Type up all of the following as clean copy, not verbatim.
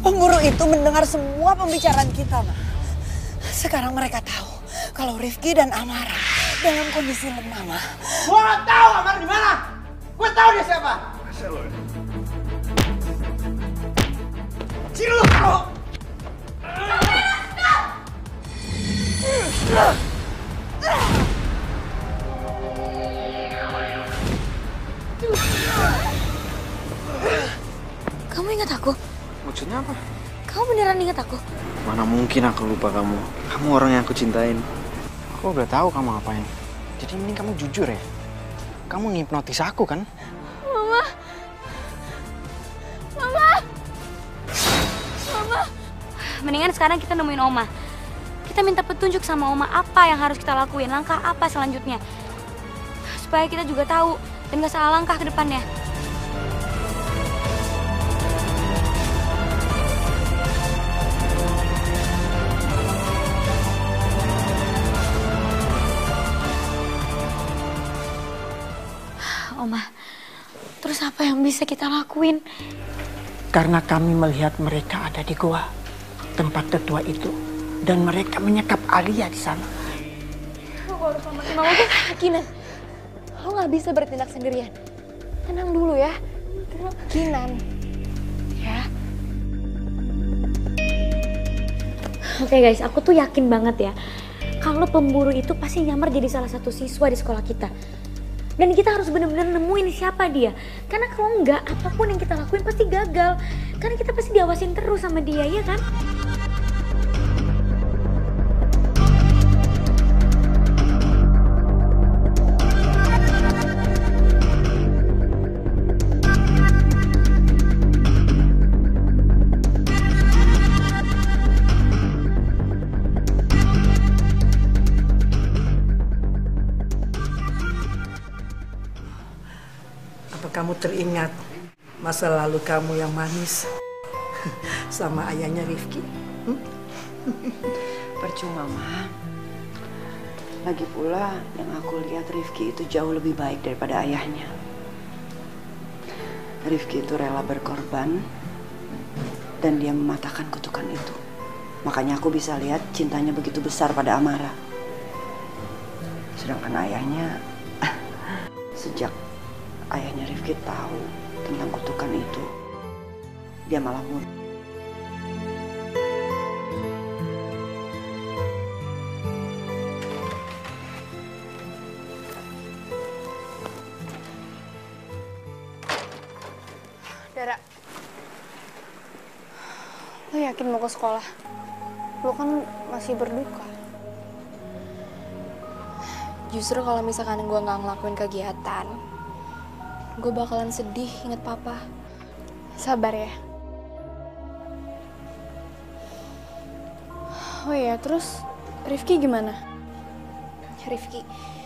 Pemburu itu mendengar semua pembicaraan kita, Ma. Sekarang mereka tahu kalau Rifki dan Amara dalam kondisi lemah, Ma. Gua nggak tahu Amara di mana. Gua tahu dia siapa. Masa lo? Sini lu tahu. Kamu ingat aku? Maksudnya apa? Kamu beneran ingat aku? Mana mungkin aku lupa kamu. Kamu orang yang aku cintain. Aku udah tahu kamu ngapain. Jadi mending kamu jujur ya. Kamu ngipnotis aku kan? Mama! Mama! Mama! Mendingan sekarang kita nemuin Oma. Kita minta petunjuk sama Oma apa yang harus kita lakuin, langkah apa selanjutnya. Supaya kita juga tahu dan gak salah langkah ke depannya. Oma, terus apa yang bisa kita lakuin? Karena kami melihat mereka ada di gua, tempat tetua itu. Dan mereka menyekap Alia di sana. Aku harus selamatin Mama, gue keyakinan. Lo gak bisa bertindak sendirian. Tenang dulu ya. Keyakinan. Ya. Oke guys, aku tuh yakin banget ya. Kalau pemburu itu pasti nyamar jadi salah satu siswa di sekolah kita. Dan kita harus benar-benar nemuin siapa dia. Karena kalau enggak, apapun yang kita lakuin pasti gagal. Karena kita pasti diawasin terus sama dia, ya kan? Kamu teringat masa lalu kamu yang manis sama ayahnya Rifki? Percuma, Ma. Lagi pula yang aku lihat Rifki itu jauh lebih baik daripada ayahnya. Rifki itu rela berkorban dan dia mematahkan kutukan itu. Makanya aku bisa lihat cintanya begitu besar pada Amara. Sedangkan ayahnya, sejak ayahnya Rifki tahu tentang kutukan itu, dia malah mundur. Dara, lo yakin mau ke sekolah? Lo kan masih berduka. Justru kalau misalkan gue nggak ngelakuin kegiatan, gue bakalan sedih inget papa. Sabar ya. Oh iya, terus Rifki gimana? Rifki,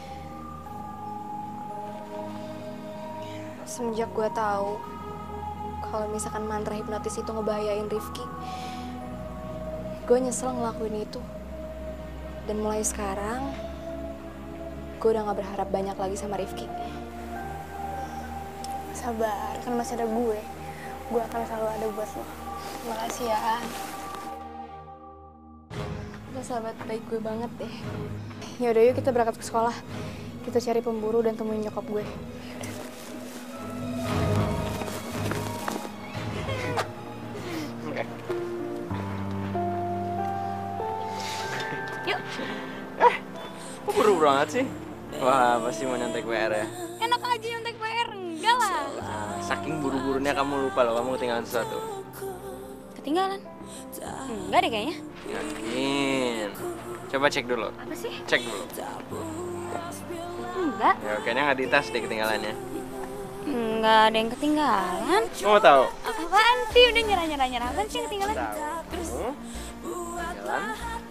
semenjak gue tahu kalau misalkan mantra hipnotis itu ngebahayain Rifki, gue nyesel ngelakuin itu. Dan mulai sekarang, gue udah gak berharap banyak lagi sama Rifki. Sabar, kan masih ada gue. Gue akan selalu ada buat lo. Terima kasih ya. Lo sahabat baik gue banget deh. Yaudah yuk kita berangkat ke sekolah. Kita cari pemburu dan temuin nyokap gue. Yuk. Kok buru-buru banget sih? Wah, pasti mau nyontek PR ya? Enak aja nyontek PR, enggak lah. Saking buru-burunya kamu lupa loh, kamu ketinggalan sesuatu. Ketinggalan? Enggak deh kayaknya. Yakin? Coba cek dulu. Apa sih? Cek dulu. Enggak. Ya, kayaknya nggak di tas deh ketinggalannya. Enggak ada yang ketinggalan. Kamu mau tahu? Apaan sih? Udah nyerah. Apaan sih yang ketinggalan? Terus? Jalan.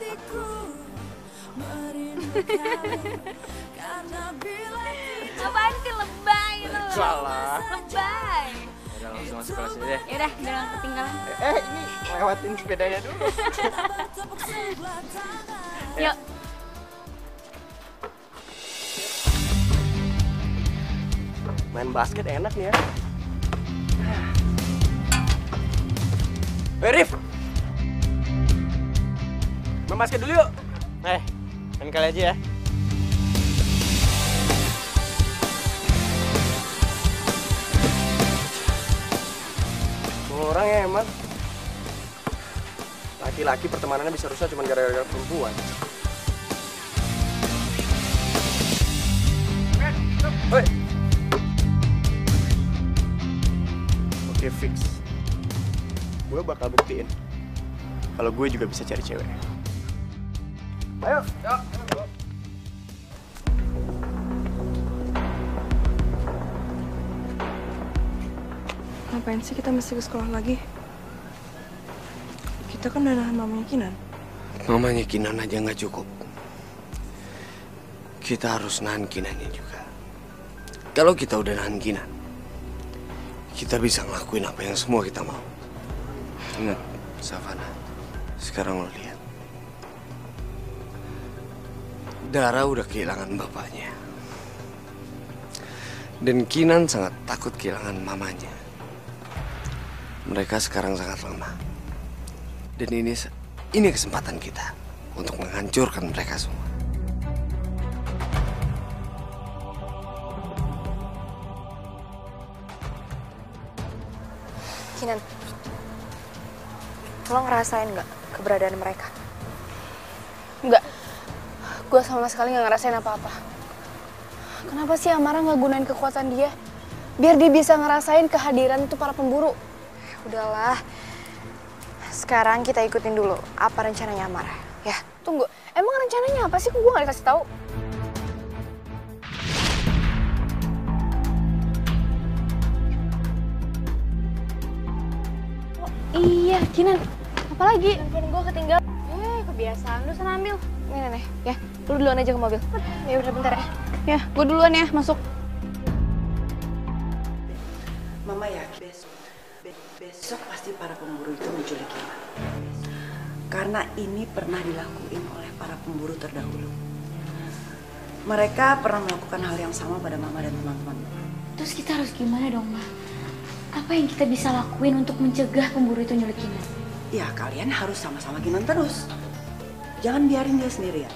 Apaan sih lebay lo? Salah. Lebay. Udah langsung masuk kelas ini deh. Yaudah, jangan ketinggalan. Ini lewatin sepedanya dulu. Yuk. Main basket enak nih ya. Rif, Main basket dulu yuk. Main kali aja ya. Orang ya emang. Laki-laki pertemanannya bisa rusak cuma gara-gara perempuan. Hei. Oke, fix. Gue bakal buktiin kalau gue juga bisa cari cewek. Ayo, yuk. Ngapain sih kita mesti ke sekolah lagi? Kita kan udah nahan mamanya Kinan. Mamanya Kinan aja nggak cukup. Kita harus nahan Kinannya juga. Kalau kita udah nahan Kinan, kita bisa ngelakuin apa yang semua kita mau. Ingat, Savannah, sekarang lo lihat. Dara udah kehilangan bapaknya. Dan Kinan sangat takut kehilangan mamanya. Mereka sekarang sangat lemah. Dan ini kesempatan kita untuk menghancurkan mereka semua. Kinan, lo ngerasain nggak keberadaan mereka? Nggak, gue sama sekali nggak ngerasain apa-apa. Kenapa sih Amara nggak gunain kekuatan dia? Biar dia bisa ngerasain kehadiran itu para pemburu. Udahlah, sekarang kita ikutin dulu apa rencananya Amara. Ya, tunggu. Emang rencananya apa sih? Gue nggak dikasih tahu. Oh, iya, Kinan. Apa lagi? Handphone gue ketinggalan. Kebiasaan lu sana ambil. Nih, ya. Lu duluan aja ke mobil. Ya udah bentar ya. Ya, gue duluan ya, masuk. Mama yakin besok pasti para pemburu itu menculik Kinan. Karena ini pernah dilakuin oleh para pemburu terdahulu. Mereka pernah melakukan hal yang sama pada Mama dan teman-teman. Terus kita harus gimana dong, Ma? Apa yang kita bisa lakuin untuk mencegah pemburu itu nyulik Kinan? Ya, kalian harus sama-sama Kinan terus. Jangan biarin dia sendirian.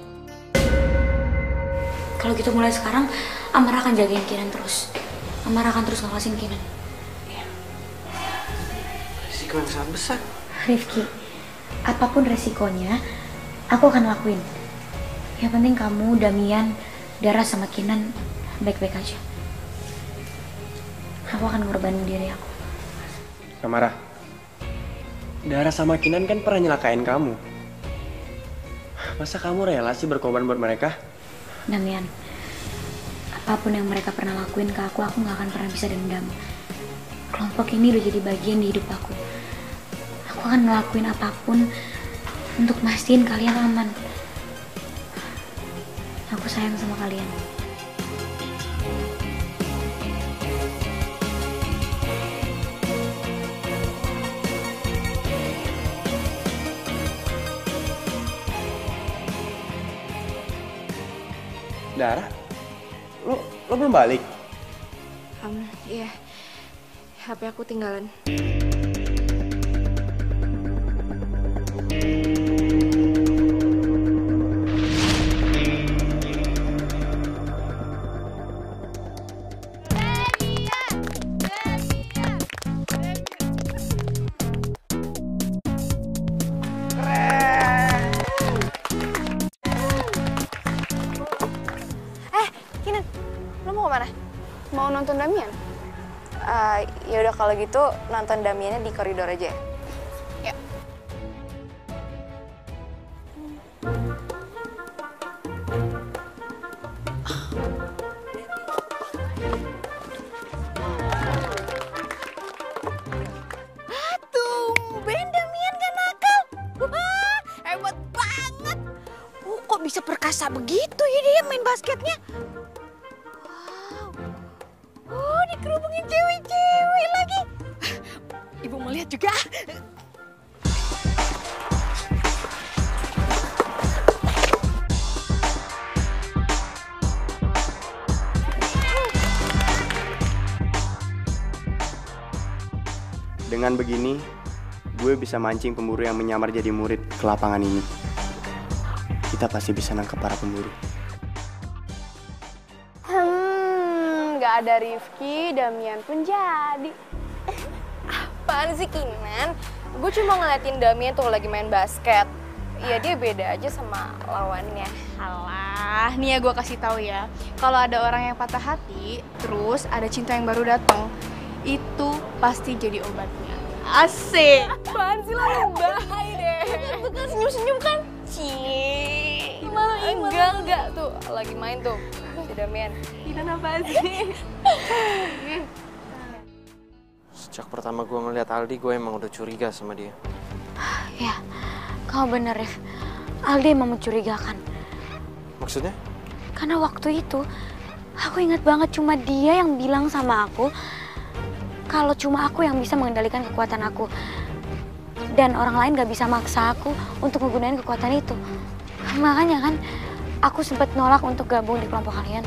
Kalau gitu mulai sekarang, Amara akan jagain Kinan terus. Amara akan terus ngawasin Kinan. Risiko yang sangat besar. Rifki, apapun resikonya, aku akan lakuin. Yang penting kamu, Damian, Dara sama Kinan baik-baik aja. Aku akan ngorbanin diri aku. Amara, Dara sama Kinan kan pernah nyelakain kamu. Masa kamu rela sih berkorban buat mereka? Damian, apapun yang mereka pernah lakuin ke aku gak akan pernah bisa dendam. Kelompok ini udah jadi bagian di hidup aku. Aku akan ngelakuin apapun untuk mastiin kalian aman. Aku sayang sama kalian. Dara, lo belum balik? Iya, HP aku tinggalan. Kinan, lo mau kemana? Mau nonton Damian? Ya udah kalau gitu nonton Damiannya di koridor aja. Ya. Tumben Damian gak nakal. Wah, hebat banget. Kok bisa perkasa begitu ya dia main basketnya? Oh, dikerubungin cewek-cewek lagi. Ibu mau lihat juga. Dengan begini, gue bisa mancing pemburu yang menyamar jadi murid ke lapangan ini. kita pasti bisa nangkep para pemburu. Nggak ada Rifki, Damian pun jadi. Apaan sih Kinan? Gue cuma ngeliatin Damian tuh lagi main basket. Iya dia beda aja sama lawannya. Alah, nih ya gue kasih tahu ya. Kalau ada orang yang patah hati, terus ada cinta yang baru datang, itu pasti jadi obatnya. Asik. Apaan sih lo lebay deh. Tuh kan senyum-senyum kan? Cii. Enggak tuh lagi main tuh si Damian. Kinan apaan sih? Sejak pertama gue ngeliat Aldi, gue emang udah curiga sama dia. Ya, kamu bener, Rif. Aldi emang mencurigakan. Maksudnya? Karena waktu itu, aku ingat banget cuma dia yang bilang sama aku kalau cuma aku yang bisa mengendalikan kekuatan aku. Dan orang lain gak bisa maksa aku untuk menggunakan kekuatan itu. Makanya kan, aku sempat nolak untuk gabung di kelompok kalian.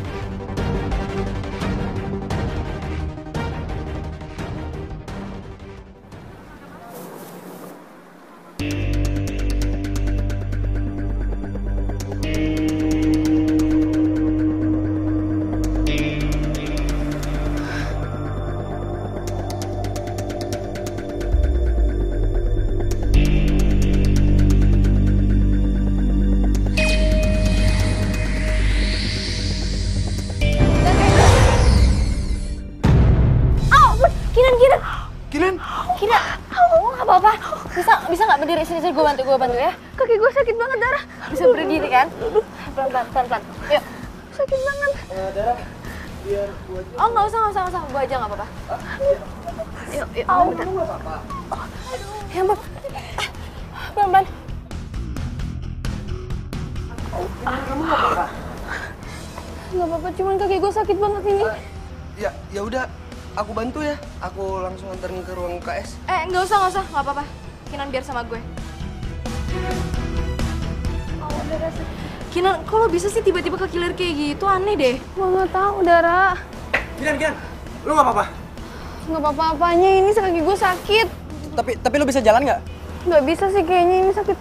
Bisa nggak berdiri sini gue bantu ya. Kaki gue sakit banget, Dara. Bisa berdiri kan? Pelan-pelan. Yuk. Sakit banget. Darah, biar gue aja. Oh nggak usah, gue aja nggak apa-apa. Yuk. Kamu nggak apa-apa. Ya Mbak. Pelan-pelan. Kamu nggak apa-apa. Nggak apa-apa, cuman kaki gue sakit banget ini. Ya udah, aku bantu ya. Aku langsung anterin ke ruang UKS. Nggak usah, nggak apa-apa. Kinan biar sama gue. Kinan, kok lo bisa sih tiba-tiba kekiler kayak gitu? Aneh deh. Gue nggak tahu, Dara. Kinan, lu nggak apa-apa? Nggak apa-apa-apanya, ini kaki gue sakit. Tapi lu bisa jalan nggak? Nggak bisa sih kayaknya, ini sakit.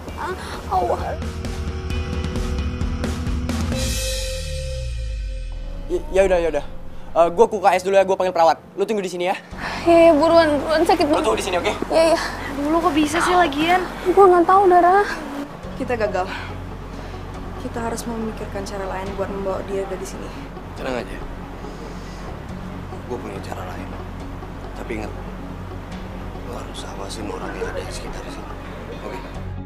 Ya udah. Gue ke UKS dulu ya, gue panggil perawat. Lu tunggu di sini ya. Iya, buruan sakit Lu banget. tunggu di sini, oke? Iya. Dulu kok bisa sih lagian? Gue nggak tahu, Dara. Kita gagal. Kita harus memikirkan cara lain buat membawa dia dari sini. Tenang aja. Gue punya cara lain. Tapi ingat, lo harus awasin orang yang ada di sekitar sini. Oke?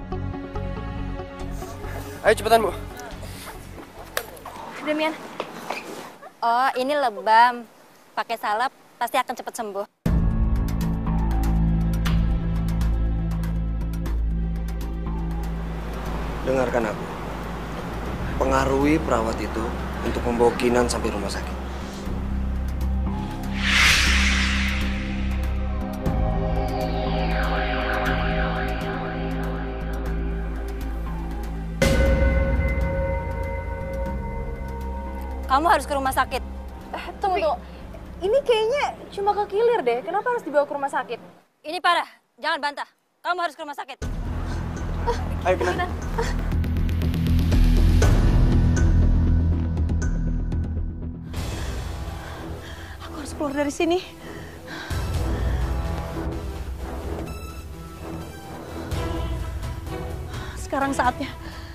Ayo cepetan, Bu. Damian. Oh ini lebam. Pakai salep pasti akan cepat sembuh. Dengarkan aku. Pengaruhi perawat itu untuk membawa Kinan sampai rumah sakit. Kamu harus ke rumah sakit. Tunggu. Ini kayaknya cuma kekilir deh. Kenapa harus dibawa ke rumah sakit? Ini parah, jangan bantah. Kamu harus ke rumah sakit. Ayo, Kinan. Aku harus keluar dari sini. Sekarang saatnya